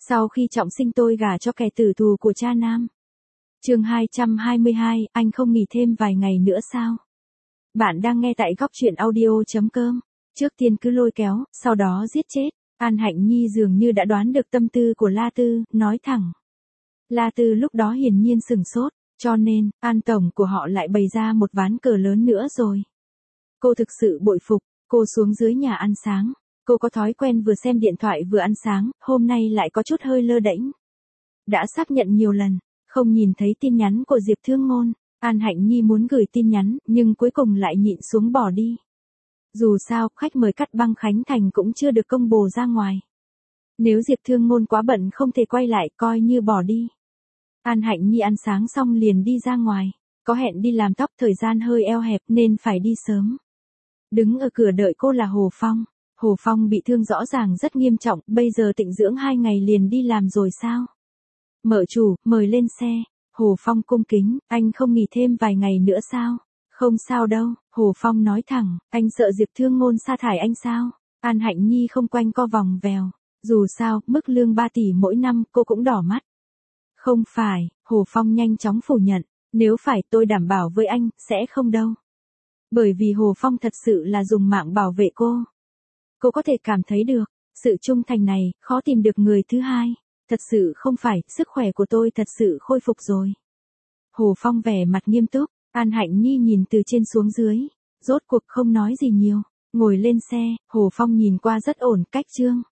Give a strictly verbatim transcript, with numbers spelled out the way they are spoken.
Sau khi trọng sinh tôi gả cho kẻ tử thù của cha Nam. Chương hai trăm hai mươi hai, anh không nghỉ thêm vài ngày nữa sao? Bạn đang nghe tại góc truyện audio chấm com. Trước tiên cứ lôi kéo, sau đó giết chết. An Hạnh Nhi dường như đã đoán được tâm tư của La Tư, nói thẳng. La Tư lúc đó hiển nhiên sừng sốt, cho nên, An tổng của họ lại bày ra một ván cờ lớn nữa rồi. Cô thực sự bội phục, cô xuống dưới nhà ăn sáng. Cô có thói quen vừa xem điện thoại vừa ăn sáng, hôm nay lại có chút hơi lơ đễnh. Đã xác nhận nhiều lần, không nhìn thấy tin nhắn của Diệp Thương Ngôn. An Hạnh Nhi muốn gửi tin nhắn, nhưng cuối cùng lại nhịn xuống bỏ đi. Dù sao, khách mời cắt băng Khánh Thành cũng chưa được công bố ra ngoài. Nếu Diệp Thương Ngôn quá bận không thể quay lại, coi như bỏ đi. An Hạnh Nhi ăn sáng xong liền đi ra ngoài. Có hẹn đi làm tóc, thời gian hơi eo hẹp nên phải đi sớm. Đứng ở cửa đợi cô là Hồ Phong. Hồ Phong bị thương rõ ràng rất nghiêm trọng, bây giờ tịnh dưỡng hai ngày liền đi làm rồi sao? Mợ chủ, mời lên xe. Hồ Phong cung kính, anh không nghỉ thêm vài ngày nữa sao? Không sao đâu, Hồ Phong nói thẳng, anh sợ Diệp Thương Ngôn sa thải anh sao? An Hạnh Nhi không quanh co vòng vèo. Dù sao, mức lương ba tỷ mỗi năm, cô cũng đỏ mắt. Không phải, Hồ Phong nhanh chóng phủ nhận, nếu phải tôi đảm bảo với anh, sẽ không đâu. Bởi vì Hồ Phong thật sự là dùng mạng bảo vệ cô. Cô có thể cảm thấy được, sự trung thành này, khó tìm được người thứ hai. Thật sự không phải, sức khỏe của tôi thật sự khôi phục rồi. Hồ Phong vẻ mặt nghiêm túc, An Hạnh Nhi nhìn từ trên xuống dưới, rốt cuộc không nói gì nhiều, ngồi lên xe, Hồ Phong nhìn qua rất ổn, cách Trương.